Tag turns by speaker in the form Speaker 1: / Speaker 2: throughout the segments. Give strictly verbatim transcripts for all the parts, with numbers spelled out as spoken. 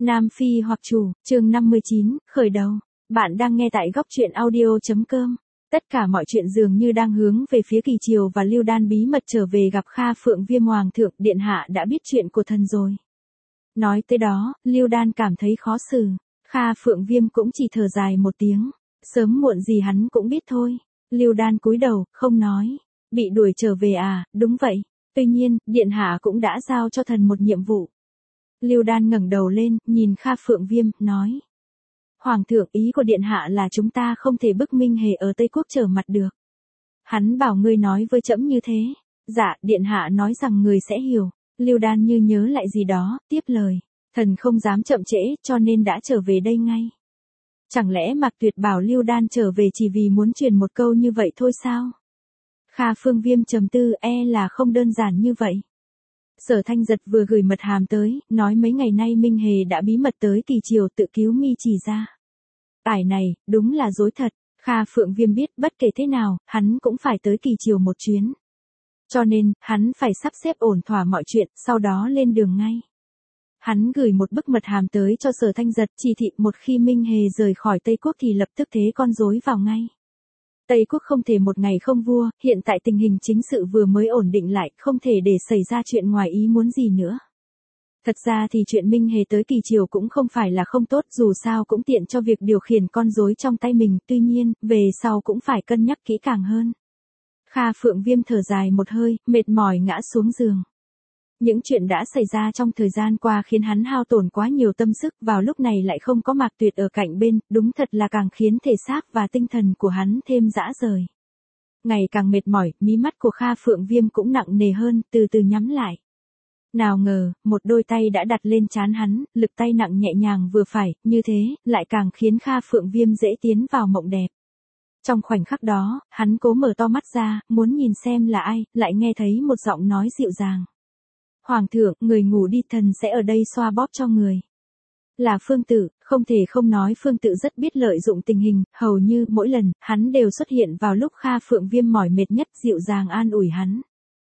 Speaker 1: Nam Phi hoặc chủ, chương năm mươi chín, khởi đầu. Bạn đang nghe tại góc truyện audio.com. Tất cả mọi chuyện dường như đang hướng về phía Kỳ Triều và Lưu Đan bí mật trở về gặp Kha Phượng Viêm. Hoàng thượng điện hạ đã biết chuyện của thần rồi. Nói tới đó, Lưu Đan cảm thấy khó xử. Kha Phượng Viêm cũng chỉ thở dài một tiếng. Sớm muộn gì hắn cũng biết thôi. Lưu Đan cúi đầu, không nói. Bị đuổi trở về à, đúng vậy. Tuy nhiên, điện hạ cũng đã giao cho thần một nhiệm vụ. Lưu Đan ngẩng đầu lên, nhìn Kha Phượng Viêm, nói. Hoàng thượng, ý của điện hạ là chúng ta không thể bức Minh Hề ở Tây Quốc trở mặt được. Hắn bảo ngươi nói với trẫm như thế. Dạ, điện hạ nói rằng người sẽ hiểu. Lưu Đan như nhớ lại gì đó, tiếp lời. Thần không dám chậm trễ, cho nên đã trở về đây ngay. Chẳng lẽ Mạc Tuyệt bảo Lưu Đan trở về chỉ vì muốn truyền một câu như vậy thôi sao? Kha Phượng Viêm trầm tư, e là không đơn giản như vậy. Sở Thanh Giật vừa gửi mật hàm tới, nói mấy ngày nay Minh Hề đã bí mật tới Kỳ Triều tự cứu Mi Chỉ ra. Ải này, đúng là dối thật. Kha Phượng Viêm biết bất kể thế nào, hắn cũng phải tới Kỳ Triều một chuyến. Cho nên, hắn phải sắp xếp ổn thỏa mọi chuyện, sau đó lên đường ngay. Hắn gửi một bức mật hàm tới cho Sở Thanh Giật, chỉ thị một khi Minh Hề rời khỏi Tây Quốc thì lập tức thế con rối vào ngay. Tây Quốc không thể một ngày không vua, hiện tại tình hình chính sự vừa mới ổn định lại, không thể để xảy ra chuyện ngoài ý muốn gì nữa. Thật ra thì chuyện Minh Hề tới Kỳ Triều cũng không phải là không tốt, dù sao cũng tiện cho việc điều khiển con rối trong tay mình, tuy nhiên, về sau cũng phải cân nhắc kỹ càng hơn. Kha Phượng Viêm thở dài một hơi, mệt mỏi ngã xuống giường. Những chuyện đã xảy ra trong thời gian qua khiến hắn hao tổn quá nhiều tâm sức, vào lúc này lại không có Mạc Tuyệt ở cạnh bên, đúng thật là càng khiến thể xác và tinh thần của hắn thêm rã rời. Ngày càng mệt mỏi, mí mắt của Kha Phượng Viêm cũng nặng nề hơn, từ từ nhắm lại. Nào ngờ, một đôi tay đã đặt lên trán hắn, lực tay nặng nhẹ nhàng vừa phải, như thế, lại càng khiến Kha Phượng Viêm dễ tiến vào mộng đẹp. Trong khoảnh khắc đó, hắn cố mở to mắt ra, muốn nhìn xem là ai, lại nghe thấy một giọng nói dịu dàng. Hoàng thượng, người ngủ đi, thần sẽ ở đây xoa bóp cho người. Là Phương Tự, không thể không nói Phương Tự rất biết lợi dụng tình hình, hầu như mỗi lần, hắn đều xuất hiện vào lúc Kha Phượng Viêm mỏi mệt nhất, dịu dàng an ủi hắn.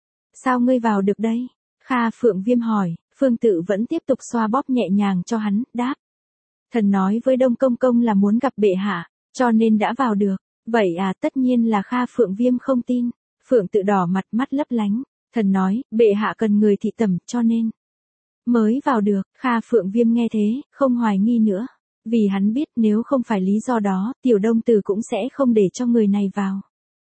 Speaker 1: Sao ngươi vào được đây? Kha Phượng Viêm hỏi, Phương Tự vẫn tiếp tục xoa bóp nhẹ nhàng cho hắn, đáp. Thần nói với Đông Công Công là muốn gặp bệ hạ, cho nên đã vào được. Vậy à, tất nhiên là Kha Phượng Viêm không tin. Phượng Tự đỏ mặt, mắt lấp lánh. Thần nói, bệ hạ cần người thị tẩm, cho nên mới vào được. Kha Phượng Viêm nghe thế, không hoài nghi nữa. Vì hắn biết nếu không phải lý do đó, Tiểu Đông Tử cũng sẽ không để cho người này vào.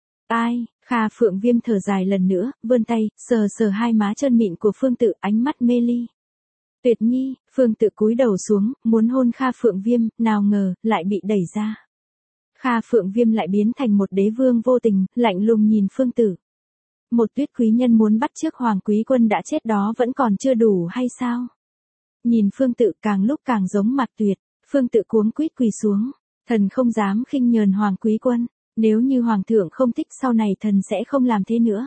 Speaker 1: Ai? Kha Phượng Viêm thở dài lần nữa, vươn tay, sờ sờ hai má trơn mịn của Phương Tự, ánh mắt mê ly. Tuyệt Nhi. Phương Tự cúi đầu xuống, muốn hôn Kha Phượng Viêm, nào ngờ, lại bị đẩy ra. Kha Phượng Viêm lại biến thành một đế vương vô tình, lạnh lùng nhìn Phương Tự. Một Tuyết quý nhân muốn bắt chước Hoàng quý quân đã chết đó vẫn còn chưa đủ hay sao? Nhìn Phương Tự càng lúc càng giống Mạc Tuyệt, Phương Tự cuống quýt quỳ xuống. Thần không dám khinh nhờn Hoàng quý quân, nếu như Hoàng thượng không thích sau này thần sẽ không làm thế nữa.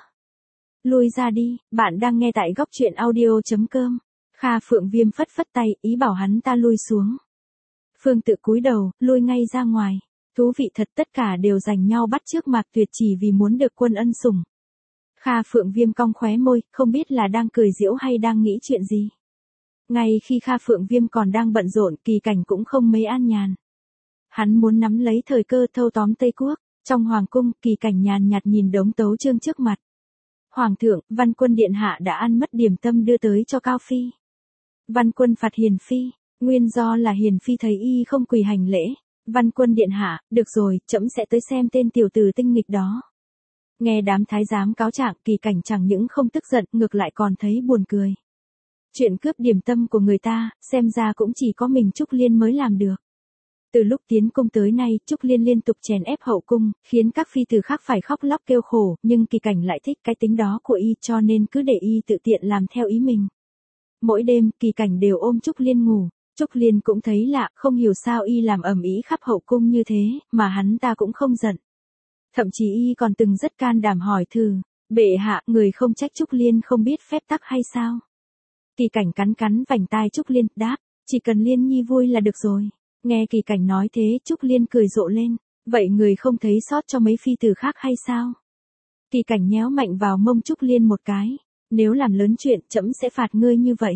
Speaker 1: Lui ra đi, bạn đang nghe tại góc truyện audio.com. Kha Phượng Viêm phất phất tay, ý bảo hắn ta lui xuống. Phương Tự cúi đầu, lui ngay ra ngoài. Thú vị thật, tất cả đều giành nhau bắt chước Mạc Tuyệt chỉ vì muốn được quân ân sủng. Kha Phượng Viêm cong khóe môi, không biết là đang cười giễu hay đang nghĩ chuyện gì. Ngay khi Kha Phượng Viêm còn đang bận rộn, Kỳ Cảnh cũng không mấy an nhàn. Hắn muốn nắm lấy thời cơ thâu tóm Tây Quốc. Trong hoàng cung, Kỳ Cảnh nhàn nhạt nhìn đống tấu chương trước mặt. Hoàng thượng, Văn Quân điện hạ đã ăn mất điểm tâm đưa tới cho Cao Phi. Văn Quân phạt Hiền Phi, nguyên do là Hiền Phi thấy y không quỳ hành lễ. Văn Quân điện hạ, được rồi, trẫm sẽ tới xem tên tiểu tử tinh nghịch đó. Nghe đám thái giám cáo trạng, Kỳ Cảnh chẳng những không tức giận, ngược lại còn thấy buồn cười. Chuyện cướp điểm tâm của người ta, xem ra cũng chỉ có mình Trúc Liên mới làm được. Từ lúc tiến cung tới nay, Trúc Liên liên tục chèn ép hậu cung, khiến các phi tử khác phải khóc lóc kêu khổ, nhưng Kỳ Cảnh lại thích cái tính đó của y, cho nên cứ để y tự tiện làm theo ý mình. Mỗi đêm, Kỳ Cảnh đều ôm Trúc Liên ngủ. Trúc Liên cũng thấy lạ, không hiểu sao y làm ầm ĩ khắp hậu cung như thế, mà hắn ta cũng không giận. Thậm chí y còn từng rất can đảm hỏi thử, bệ hạ, người không trách Trúc Liên không biết phép tắc hay sao? Kỳ Cảnh cắn cắn vành tai Trúc Liên, đáp, chỉ cần Liên Nhi vui là được rồi. Nghe Kỳ Cảnh nói thế, Trúc Liên cười rộ lên, vậy người không thấy sót cho mấy phi tử khác hay sao? Kỳ Cảnh nhéo mạnh vào mông Trúc Liên một cái, nếu làm lớn chuyện, trẫm sẽ phạt ngươi như vậy.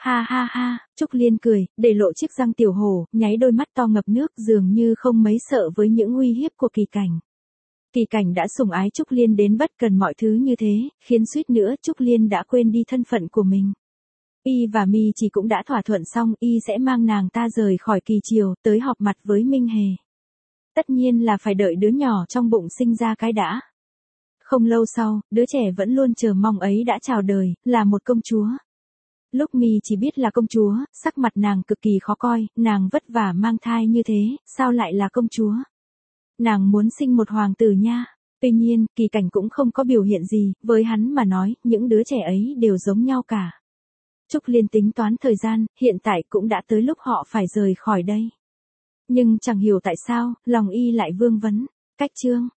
Speaker 1: Ha ha ha, Trúc Liên cười, để lộ chiếc răng tiểu hổ, nháy đôi mắt to ngập nước dường như không mấy sợ với những uy hiếp của Kỳ Cảnh. Kỳ Cảnh đã sủng ái Trúc Liên đến bất cần mọi thứ như thế, khiến suýt nữa Trúc Liên đã quên đi thân phận của mình. Y và Mi chỉ cũng đã thỏa thuận xong Y sẽ mang nàng ta rời khỏi Kỳ Triều, tới họp mặt với Minh Hề. Tất nhiên là phải đợi đứa nhỏ trong bụng sinh ra cái đã. Không lâu sau, đứa trẻ vẫn luôn chờ mong ấy đã chào đời, là một công chúa. Lúc Mi chỉ biết là công chúa, sắc mặt nàng cực kỳ khó coi, nàng vất vả mang thai như thế, sao lại là công chúa? Nàng muốn sinh một hoàng tử nha. Tuy nhiên, Kỳ Cảnh cũng không có biểu hiện gì, với hắn mà nói, những đứa trẻ ấy đều giống nhau cả. Trúc Liên tính toán thời gian, hiện tại cũng đã tới lúc họ phải rời khỏi đây. Nhưng chẳng hiểu tại sao, lòng Y lại vương vấn. Cách chương